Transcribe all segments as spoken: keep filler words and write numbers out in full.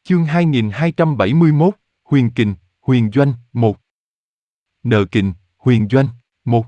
Chương hai nghìn hai trăm bảy mươi mốt, Huyền Kình, Huyền Doanh, một. Nợ Kình, Huyền Doanh, một.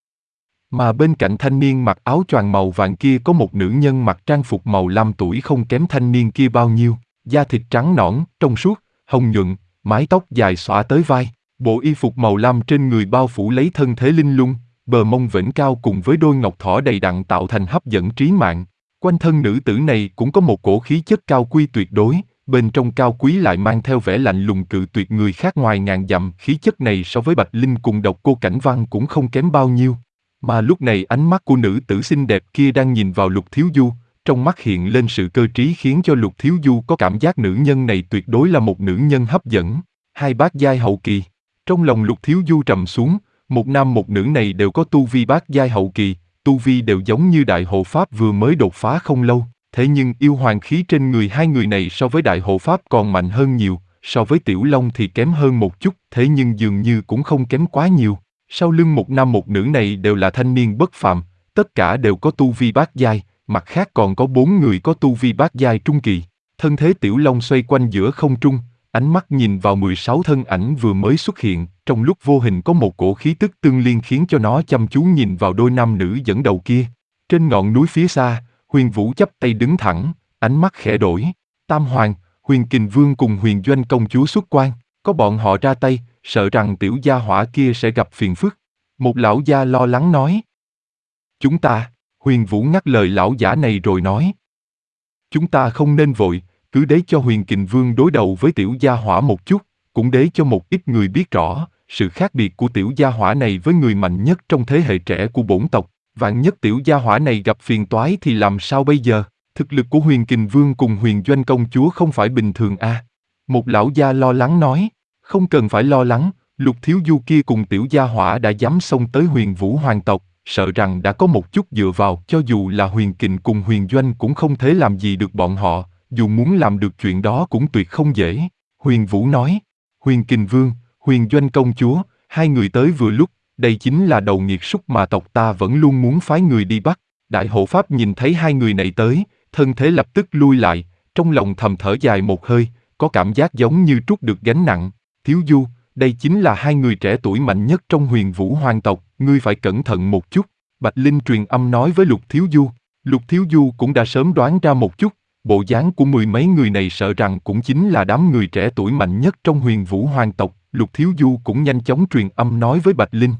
Mà bên cạnh thanh niên mặc áo choàng màu vàng kia có một nữ nhân mặc trang phục màu lam, tuổi không kém thanh niên kia bao nhiêu, da thịt trắng nõn, trong suốt, hồng nhuận, mái tóc dài xõa tới vai, bộ y phục màu lam trên người bao phủ lấy thân thế linh lung, bờ mông vểnh cao cùng với đôi ngọc thỏ đầy đặn tạo thành hấp dẫn trí mạng. Quanh thân nữ tử này cũng có một cổ khí chất cao quý tuyệt đối, bên trong cao quý lại mang theo vẻ lạnh lùng cự tuyệt người khác ngoài ngàn dặm. Khí chất này so với Bạch Linh cùng Độc Cô Cảnh Văn cũng không kém bao nhiêu. Mà lúc này ánh mắt của nữ tử xinh đẹp kia đang nhìn vào Lục Thiếu Du, trong mắt hiện lên sự cơ trí khiến cho Lục Thiếu Du có cảm giác nữ nhân này tuyệt đối là một nữ nhân hấp dẫn. Hai bát giai hậu kỳ. Trong lòng Lục Thiếu Du trầm xuống, một nam một nữ này đều có tu vi bát giai hậu kỳ, tu vi đều giống như Đại Hộ Pháp vừa mới đột phá không lâu. Thế nhưng yêu hoàng khí trên người hai người này so với Đại Hộ Pháp còn mạnh hơn nhiều, so với Tiểu Long thì kém hơn một chút, thế nhưng dường như cũng không kém quá nhiều. Sau lưng một nam một nữ này đều là thanh niên bất phàm, tất cả đều có tu vi bát giai, mặt khác còn có bốn người có tu vi bát giai trung kỳ. Thân thế Tiểu Long xoay quanh giữa không trung, ánh mắt nhìn vào mười sáu thân ảnh vừa mới xuất hiện, trong lúc vô hình có một cổ khí tức tương liên khiến cho nó chăm chú nhìn vào đôi nam nữ dẫn đầu kia. Trên ngọn núi phía xa, Huyền Vũ chắp tay đứng thẳng, ánh mắt khẽ đổi. Tam Hoàng, Huyền Kình Vương cùng Huyền Doanh công chúa xuất quan, có bọn họ ra tay, sợ rằng tiểu gia hỏa kia sẽ gặp phiền phức. Một lão gia lo lắng nói. Chúng ta, Huyền Vũ ngắt lời lão giả này rồi nói. Chúng ta không nên vội, cứ để cho Huyền Kình Vương đối đầu với tiểu gia hỏa một chút, cũng để cho một ít người biết rõ sự khác biệt của tiểu gia hỏa này với người mạnh nhất trong thế hệ trẻ của bổn tộc. Vạn nhất tiểu gia hỏa này gặp phiền toái thì làm sao bây giờ? Thực lực của Huyền Kình Vương cùng Huyền Doanh công chúa không phải bình thường à? Một lão gia lo lắng nói. Không cần phải lo lắng, Lục Thiếu Du kia cùng tiểu gia hỏa đã dám xông tới Huyền Vũ hoàng tộc, sợ rằng đã có một chút dựa vào, cho dù là Huyền Kình cùng Huyền Doanh cũng không thể làm gì được bọn họ, dù muốn làm được chuyện đó cũng tuyệt không dễ. Huyền Vũ nói. Huyền Kình Vương, Huyền Doanh công chúa, hai người tới vừa lúc. Đây chính là đầu nghiệt súc mà tộc ta vẫn luôn muốn phái người đi bắt. Đại Hộ Pháp nhìn thấy hai người này tới, thân thế lập tức lui lại, trong lòng thầm thở dài một hơi, có cảm giác giống như trút được gánh nặng. Thiếu Du, đây chính là hai người trẻ tuổi mạnh nhất trong Huyền Vũ hoàng tộc, ngươi phải cẩn thận một chút. Bạch Linh truyền âm nói với Lục Thiếu Du. Lục Thiếu Du cũng đã sớm đoán ra một chút, bộ dáng của mười mấy người này sợ rằng cũng chính là đám người trẻ tuổi mạnh nhất trong Huyền Vũ hoàng tộc. Lục Thiếu Du cũng nhanh chóng truyền âm nói với Bạch Linh.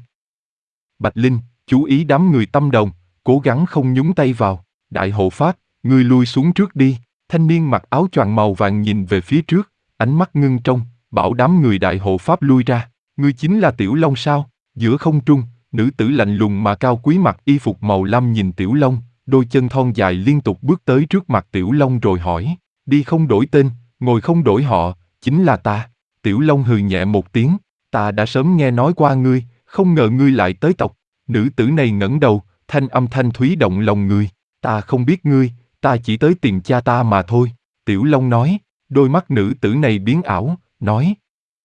Bạch Linh, chú ý đám người tâm đồng, cố gắng không nhúng tay vào. Đại Hộ Pháp, ngươi lui xuống trước đi. Thanh niên mặc áo choàng màu vàng nhìn về phía trước, ánh mắt ngưng trong, bảo đám người Đại Hộ Pháp lui ra. Ngươi chính là Tiểu Long sao? Giữa không trung, nữ tử lạnh lùng mà cao quý mặc y phục màu lam nhìn Tiểu Long, đôi chân thon dài liên tục bước tới trước mặt Tiểu Long rồi hỏi. Đi không đổi tên, ngồi không đổi họ, chính là ta. Tiểu Long hừ nhẹ một tiếng, ta đã sớm nghe nói qua ngươi, không ngờ ngươi lại tới tộc. Nữ tử này ngẩng đầu, thanh âm thanh thúy động lòng người. Ta không biết ngươi, ta chỉ tới tìm cha ta mà thôi. Tiểu Long nói, đôi mắt nữ tử này biến ảo, nói.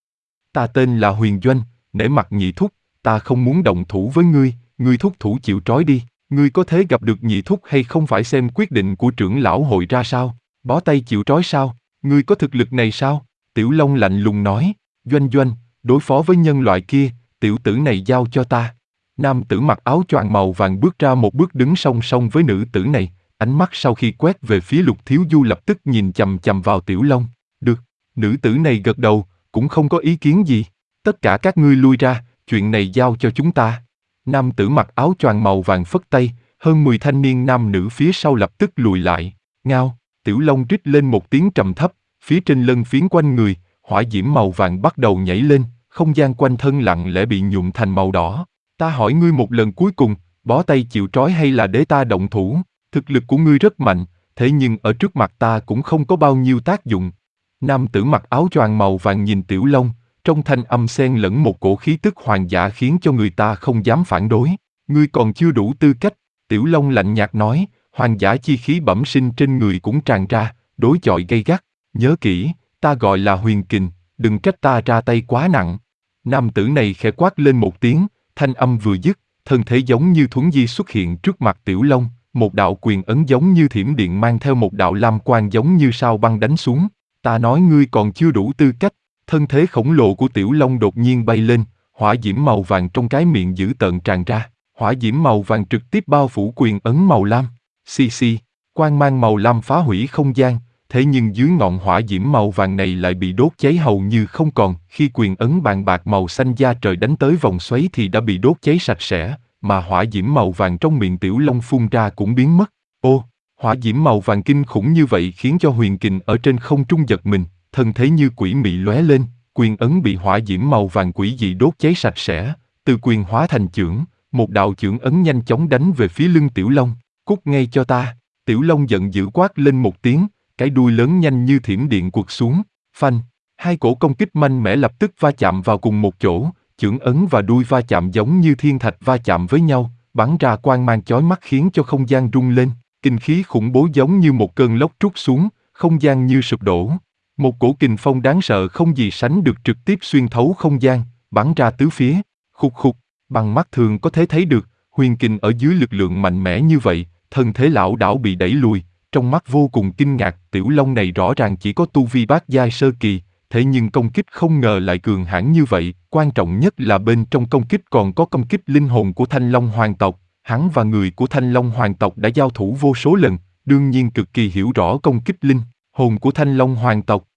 Ta tên là Huyền Doanh, nể mặt nhị thúc, ta không muốn động thủ với ngươi, ngươi thúc thủ chịu trói đi. Ngươi có thể gặp được nhị thúc hay không phải xem quyết định của trưởng lão hội ra sao, bó tay chịu trói sao, ngươi có thực lực này sao? Tiểu Long lạnh lùng nói, Doanh Doanh, đối phó với nhân loại kia, tiểu tử này giao cho ta. Nam tử mặc áo choàng màu vàng bước ra một bước đứng song song với nữ tử này, ánh mắt sau khi quét về phía Lục Thiếu Du lập tức nhìn chằm chằm vào Tiểu Long. Được, nữ tử này gật đầu, cũng không có ý kiến gì. Tất cả các ngươi lui ra, chuyện này giao cho chúng ta. Nam tử mặc áo choàng màu vàng phất tay, hơn mười thanh niên nam nữ phía sau lập tức lùi lại. Ngao, Tiểu Long rít lên một tiếng trầm thấp, phía trên lân phiến quanh người, hỏa diễm màu vàng bắt đầu nhảy lên, không gian quanh thân lặng lẽ bị nhuộm thành màu đỏ. Ta hỏi ngươi một lần cuối cùng, bó tay chịu trói hay là để ta động thủ? Thực lực của ngươi rất mạnh, thế nhưng ở trước mặt ta cũng không có bao nhiêu tác dụng. Nam tử mặc áo choàng màu vàng nhìn Tiểu Long, trong thanh âm xen lẫn một cổ khí tức hoàng giả khiến cho người ta không dám phản đối. Ngươi còn chưa đủ tư cách. Tiểu Long lạnh nhạt nói, hoàng giả chi khí bẩm sinh trên người cũng tràn ra, đối chọi gay gắt. Nhớ kỹ, ta gọi là Huyền Kình, đừng trách ta ra tay quá nặng. Nam tử này khẽ quát lên một tiếng, thanh âm vừa dứt, thân thể giống như thuấn di xuất hiện trước mặt Tiểu Long, một đạo quyền ấn giống như thiểm điện mang theo một đạo lam quang giống như sao băng đánh xuống. Ta nói ngươi còn chưa đủ tư cách. Thân thế khổng lồ của Tiểu Long đột nhiên bay lên, hỏa diễm màu vàng trong cái miệng dữ tợn tràn ra, hỏa diễm màu vàng trực tiếp bao phủ quyền ấn màu lam. Xì xì, quang mang màu lam phá hủy không gian, thế nhưng dưới ngọn hỏa diễm màu vàng này lại bị đốt cháy hầu như không còn. Khi quyền ấn bàn bạc màu xanh da trời đánh tới vòng xoáy thì đã bị đốt cháy sạch sẽ, mà hỏa diễm màu vàng trong miệng Tiểu Long phun ra cũng biến mất. Ô, hỏa diễm màu vàng kinh khủng như vậy khiến cho Huyền Kình ở trên không trung giật mình, thân thế như quỷ mị lóe lên, quyền ấn bị hỏa diễm màu vàng quỷ dị đốt cháy sạch sẽ, từ quyền hóa thành chưởng, một đạo chưởng ấn nhanh chóng đánh về phía lưng Tiểu Long. Cút ngay cho ta! Tiểu Long giận dữ quát lên một tiếng, cái đuôi lớn nhanh như thiểm điện quật xuống, phanh, hai cổ công kích mạnh mẽ lập tức va chạm vào cùng một chỗ, chưởng ấn và đuôi va chạm giống như thiên thạch va chạm với nhau, bắn ra quang mang chói mắt khiến cho không gian rung lên, kinh khí khủng bố giống như một cơn lốc trút xuống, không gian như sụp đổ. Một cổ kình phong đáng sợ không gì sánh được trực tiếp xuyên thấu không gian, bắn ra tứ phía, khục khục, bằng mắt thường có thể thấy được, Huyền Kình ở dưới lực lượng mạnh mẽ như vậy, thân thế lão đảo bị đẩy lùi, trong mắt vô cùng kinh ngạc, Tiểu Long này rõ ràng chỉ có tu vi bát giai sơ kỳ, thế nhưng công kích không ngờ lại cường hãn như vậy, quan trọng nhất là bên trong công kích còn có công kích linh hồn của Thanh Long Hoàng tộc, hắn và người của Thanh Long Hoàng tộc đã giao thủ vô số lần, đương nhiên cực kỳ hiểu rõ công kích linh hồn của Thanh Long Hoàng tộc.